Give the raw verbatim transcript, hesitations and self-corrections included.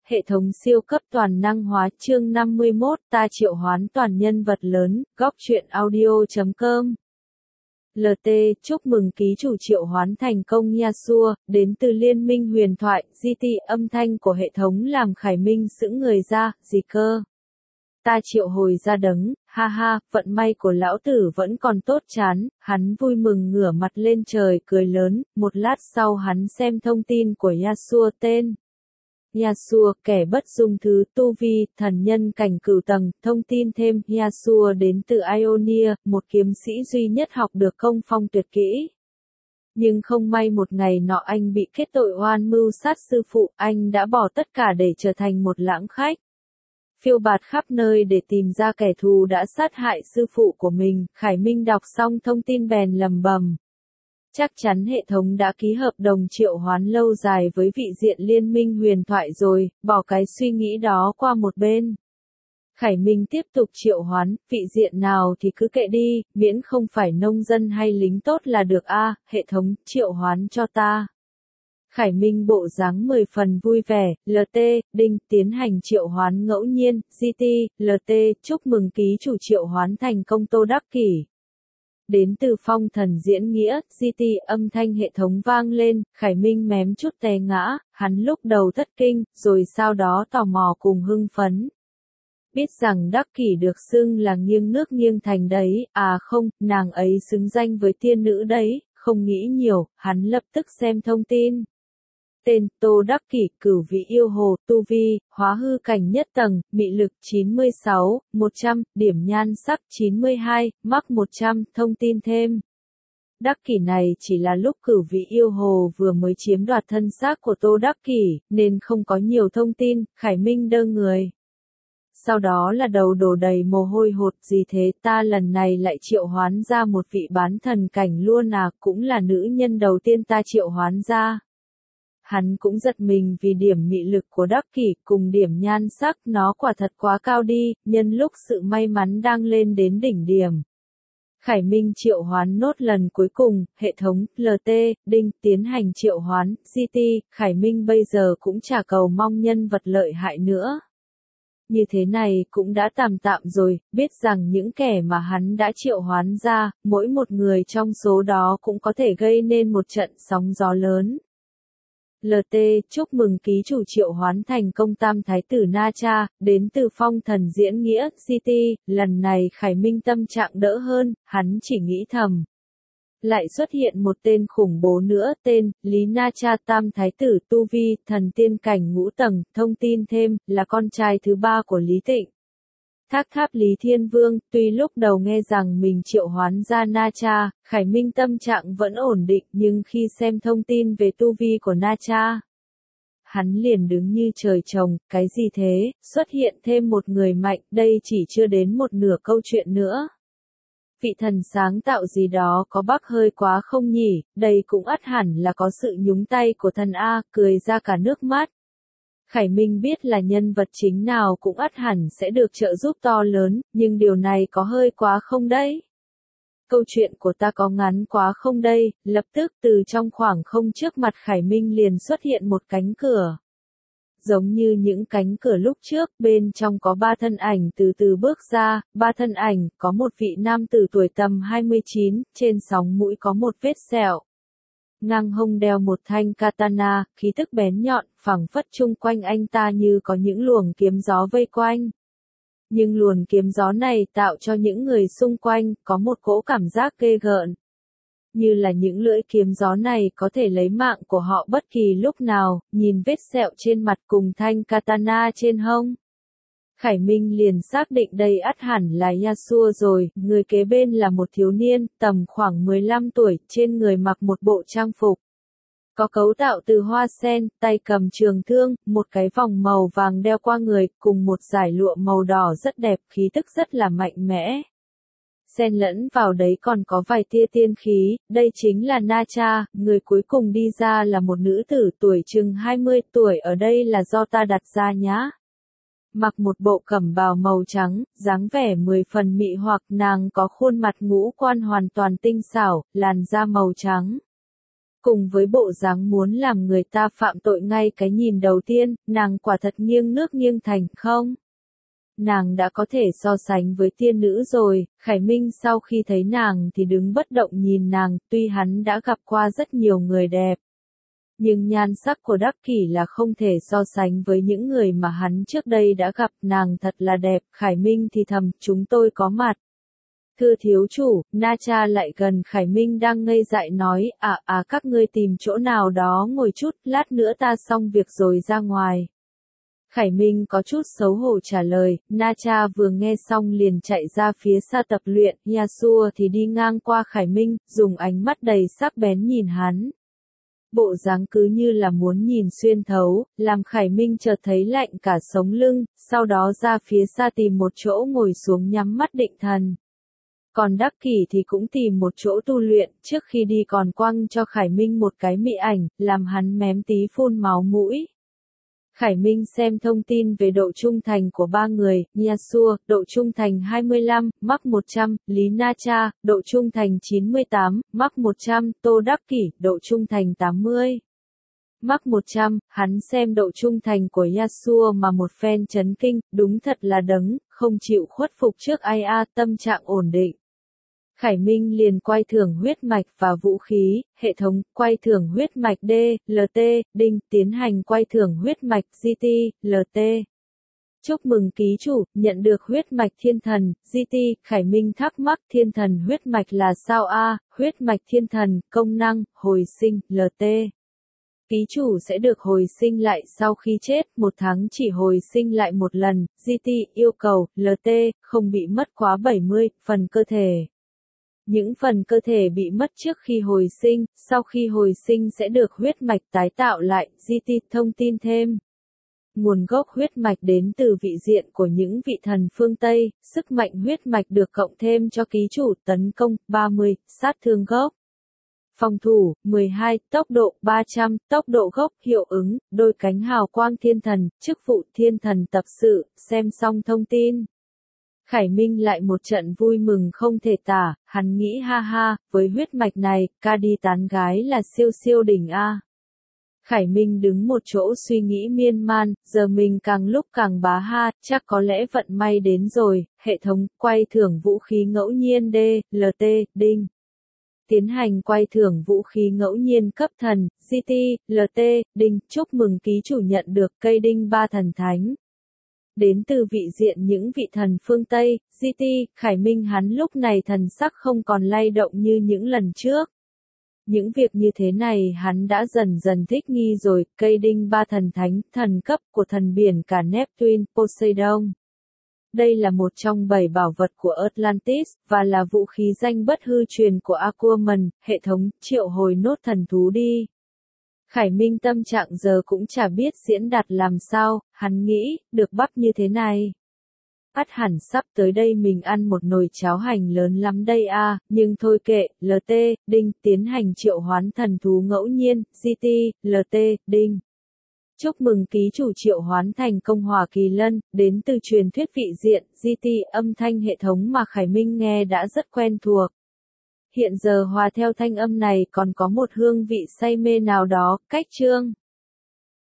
hệ thống siêu cấp toàn năng hóa chương năm mươi mốt ta triệu hoán toàn nhân vật lớn, góc truyện audio chấm com. lờ tê, chúc mừng ký chủ triệu hoán thành công Yasuo, đến từ Liên minh huyền thoại, giê tê âm thanh của hệ thống làm Khải Minh sững người ra, gì cơ? Ta triệu hồi ra đấng, ha ha, vận may của lão tử vẫn còn tốt chán, hắn vui mừng ngửa mặt lên trời cười lớn, một lát sau hắn xem thông tin của Yasuo tên. Yasuo, kẻ bất dung thứ, tu vi, thần nhân cảnh cửu tầng, thông tin thêm, Yasuo đến từ Ionia, một kiếm sĩ duy nhất học được công phong tuyệt kỹ. Nhưng không may một ngày nọ anh bị kết tội oan mưu sát sư phụ, anh đã bỏ tất cả để trở thành một lãng khách. Phiêu bạt khắp nơi để tìm ra kẻ thù đã sát hại sư phụ của mình, Khải Minh đọc xong thông tin bèn lầm bầm. Chắc chắn hệ thống đã ký hợp đồng triệu hoán lâu dài với vị diện liên minh huyền thoại rồi, bỏ cái suy nghĩ đó qua một bên. Khải Minh tiếp tục triệu hoán, vị diện nào thì cứ kệ đi, miễn không phải nông dân hay lính tốt là được a, hệ thống, triệu hoán cho ta. Khải Minh bộ dáng mười phần vui vẻ, lờ tê, đinh, tiến hành triệu hoán ngẫu nhiên, giê tê, lờ tê, chúc mừng ký chủ triệu hoán thành công Tô Đắc Kỷ. Đến từ phong thần diễn nghĩa, giê tê âm thanh hệ thống vang lên, Khải Minh mém chút té ngã, hắn lúc đầu thất kinh, rồi sau đó tò mò cùng hưng phấn. Biết rằng Đắc Kỷ được xưng là nghiêng nước nghiêng thành đấy, à không, nàng ấy xứng danh với tiên nữ đấy, không nghĩ nhiều, hắn lập tức xem thông tin. Tên, Tô Đắc Kỷ, cửu vị yêu hồ, tu vi, hóa hư cảnh nhất tầng, mị lực chín mươi sáu, một trăm, điểm nhan sắc chín mươi hai, mắc một trăm, thông tin thêm. Đắc Kỷ này chỉ là lúc cửu vị yêu hồ vừa mới chiếm đoạt thân xác của Tô Đắc Kỷ, nên không có nhiều thông tin, Khải Minh đơ người. Sau đó là đầu đổ đầy mồ hôi hột, gì thế, ta lần này lại triệu hoán ra một vị bán thần cảnh luôn à, cũng là nữ nhân đầu tiên ta triệu hoán ra. Hắn cũng giật mình vì điểm mị lực của Đắc Kỷ cùng điểm nhan sắc nó quả thật quá cao đi, nhân lúc sự may mắn đang lên đến đỉnh điểm. Khải Minh triệu hoán nốt lần cuối cùng, hệ thống, lờ tê, đinh, tiến hành triệu hoán, giê tê, Khải Minh bây giờ cũng chả cầu mong nhân vật lợi hại nữa. Như thế này cũng đã tạm tạm rồi, biết rằng những kẻ mà hắn đã triệu hoán ra, mỗi một người trong số đó cũng có thể gây nên một trận sóng gió lớn. lờ tê, chúc mừng ký chủ triệu hoán thành công tam thái tử Na Cha, đến từ phong thần diễn nghĩa, giê tê, lần này Khải Minh tâm trạng đỡ hơn, hắn chỉ nghĩ thầm. Lại xuất hiện một tên khủng bố nữa, tên, Lý Na Cha tam thái tử tu vi, thần tiên cảnh ngũ tầng, thông tin thêm, là con trai thứ ba của Lý Tịnh. Thác tháp Lý Thiên Vương, tuy lúc đầu nghe rằng mình triệu hoán ra Na Cha, Khải Minh tâm trạng vẫn ổn định nhưng khi xem thông tin về tu vi của Na Cha, hắn liền đứng như trời trồng, cái gì thế, xuất hiện thêm một người mạnh, đây chỉ chưa đến một nửa câu chuyện nữa. Vị thần sáng tạo gì đó có bắc hơi quá không nhỉ, đây cũng ắt hẳn là có sự nhúng tay của thần A, cười ra cả nước mắt. Khải Minh biết là nhân vật chính nào cũng ắt hẳn sẽ được trợ giúp to lớn, nhưng điều này có hơi quá không đấy? Câu chuyện của ta có ngắn quá không đây? Lập tức từ trong khoảng không trước mặt Khải Minh liền xuất hiện một cánh cửa. Giống như những cánh cửa lúc trước, bên trong có ba thân ảnh từ từ bước ra, ba thân ảnh, có một vị nam tử tuổi tầm hai mươi chín, trên sóng mũi có một vết sẹo. Ngang hông đeo một thanh katana, khí tức bén nhọn, phẳng phất chung quanh anh ta như có những luồng kiếm gió vây quanh. Nhưng luồng kiếm gió này tạo cho những người xung quanh, có một cỗ cảm giác ghê gợn. Như là những lưỡi kiếm gió này có thể lấy mạng của họ bất kỳ lúc nào, nhìn vết sẹo trên mặt cùng thanh katana trên hông. Khải Minh liền xác định đây ắt hẳn là Yasuo rồi, người kế bên là một thiếu niên, tầm khoảng mười lăm tuổi, trên người mặc một bộ trang phục. Có cấu tạo từ hoa sen, tay cầm trường thương, một cái vòng màu vàng đeo qua người, cùng một dải lụa màu đỏ rất đẹp, khí tức rất là mạnh mẽ. Xen lẫn vào đấy còn có vài tia tiên khí, đây chính là Na Cha, người cuối cùng đi ra là một nữ tử tuổi chừng hai mươi tuổi, ở đây là do ta đặt ra nhá. Mặc một bộ cẩm bào màu trắng, dáng vẻ mười phần mị hoặc, nàng có khuôn mặt ngũ quan hoàn toàn tinh xảo, làn da màu trắng. Cùng với bộ dáng muốn làm người ta phạm tội ngay cái nhìn đầu tiên, nàng quả thật nghiêng nước nghiêng thành không? Nàng đã có thể so sánh với tiên nữ rồi. Khải Minh sau khi thấy nàng thì đứng bất động nhìn nàng, tuy hắn đã gặp qua rất nhiều người đẹp. Nhưng nhan sắc của Đắc Kỷ là không thể so sánh với những người mà hắn trước đây đã gặp, nàng thật là đẹp. Khải Minh thì thầm, chúng tôi có mặt. Thưa thiếu chủ, Na Cha lại gần Khải Minh đang ngây dại nói, à à các ngươi tìm chỗ nào đó ngồi chút, lát nữa ta xong việc rồi ra ngoài. Khải Minh có chút xấu hổ trả lời, Na Cha vừa nghe xong liền chạy ra phía xa tập luyện, Yasuo thì đi ngang qua Khải Minh, dùng ánh mắt đầy sắc bén nhìn hắn. Bộ dáng cứ như là muốn nhìn xuyên thấu, làm Khải Minh chợt thấy lạnh cả sống lưng, sau đó ra phía xa tìm một chỗ ngồi xuống nhắm mắt định thần. Còn Đắc Kỷ thì cũng tìm một chỗ tu luyện, trước khi đi còn quăng cho Khải Minh một cái mị ảnh, làm hắn mém tí phun máu mũi. Khải Minh xem thông tin về độ trung thành của ba người, Yasuo, độ trung thành hai mươi lăm, mắc một trăm, Lý Na Cha, độ trung thành chín mươi tám, mắc một trăm, Tô Đắc Kỷ, độ trung thành tám mươi. Mắc một trăm, hắn xem độ trung thành của Yasuo mà một phen chấn kinh, đúng thật là đấng, không chịu khuất phục trước ai a, tâm trạng ổn định. Khải Minh liền quay thưởng huyết mạch và vũ khí, hệ thống, quay thưởng huyết mạch D, L T, đinh, tiến hành quay thưởng huyết mạch G T, L T. Chúc mừng ký chủ, nhận được huyết mạch thiên thần, G T, Khải Minh thắc mắc thiên thần huyết mạch là sao a, huyết mạch thiên thần, công năng, hồi sinh, L T. Ký chủ sẽ được hồi sinh lại sau khi chết, một tháng chỉ hồi sinh lại một lần, G T, yêu cầu, L T, không bị mất quá bảy mươi, phần cơ thể. Những phần cơ thể bị mất trước khi hồi sinh, sau khi hồi sinh sẽ được huyết mạch tái tạo lại, G T thông tin thêm. Nguồn gốc huyết mạch đến từ vị diện của những vị thần phương Tây, sức mạnh huyết mạch được cộng thêm cho ký chủ, tấn công, ba mươi, sát thương gốc. Phòng thủ, mười hai, tốc độ, ba trăm, tốc độ gốc, hiệu ứng, đôi cánh hào quang thiên thần, chức vụ thiên thần tập sự, xem xong thông tin. Khải Minh lại một trận vui mừng không thể tả, hắn nghĩ ha ha, với huyết mạch này, ca đi tán gái là siêu siêu đỉnh a. Khải Minh đứng một chỗ suy nghĩ miên man, giờ mình càng lúc càng bá ha, chắc có lẽ vận may đến rồi, hệ thống, quay thưởng vũ khí ngẫu nhiên D, L T, đinh. Tiến hành quay thưởng vũ khí ngẫu nhiên cấp thần, G T, L T, đinh, chúc mừng ký chủ nhận được cây đinh ba thần thánh. Đến từ vị diện những vị thần phương Tây, G T, Khải Minh hắn lúc này thần sắc không còn lay động như những lần trước. Những việc như thế này hắn đã dần dần thích nghi rồi, cây đinh ba thần thánh, thần cấp của thần biển cả Neptune, Poseidon. Đây là một trong bảy bảo vật của Atlantis, và là vũ khí danh bất hư truyền của Aquaman, hệ thống, triệu hồi nốt thần thú đi. Khải Minh tâm trạng giờ cũng chả biết diễn đạt làm sao, hắn nghĩ, được bắp như thế này. Ắt hẳn sắp tới đây mình ăn một nồi cháo hành lớn lắm đây a, nhưng thôi kệ, L T, đinh, tiến hành triệu hoán thần thú ngẫu nhiên, G T, L T, đinh. Chúc mừng ký chủ triệu hoán thành công Hỏa Kỳ Lân, đến từ truyền thuyết vị diện, G T, âm thanh hệ thống mà Khải Minh nghe đã rất quen thuộc. Hiện giờ hòa theo thanh âm này còn có một hương vị say mê nào đó, cách chương.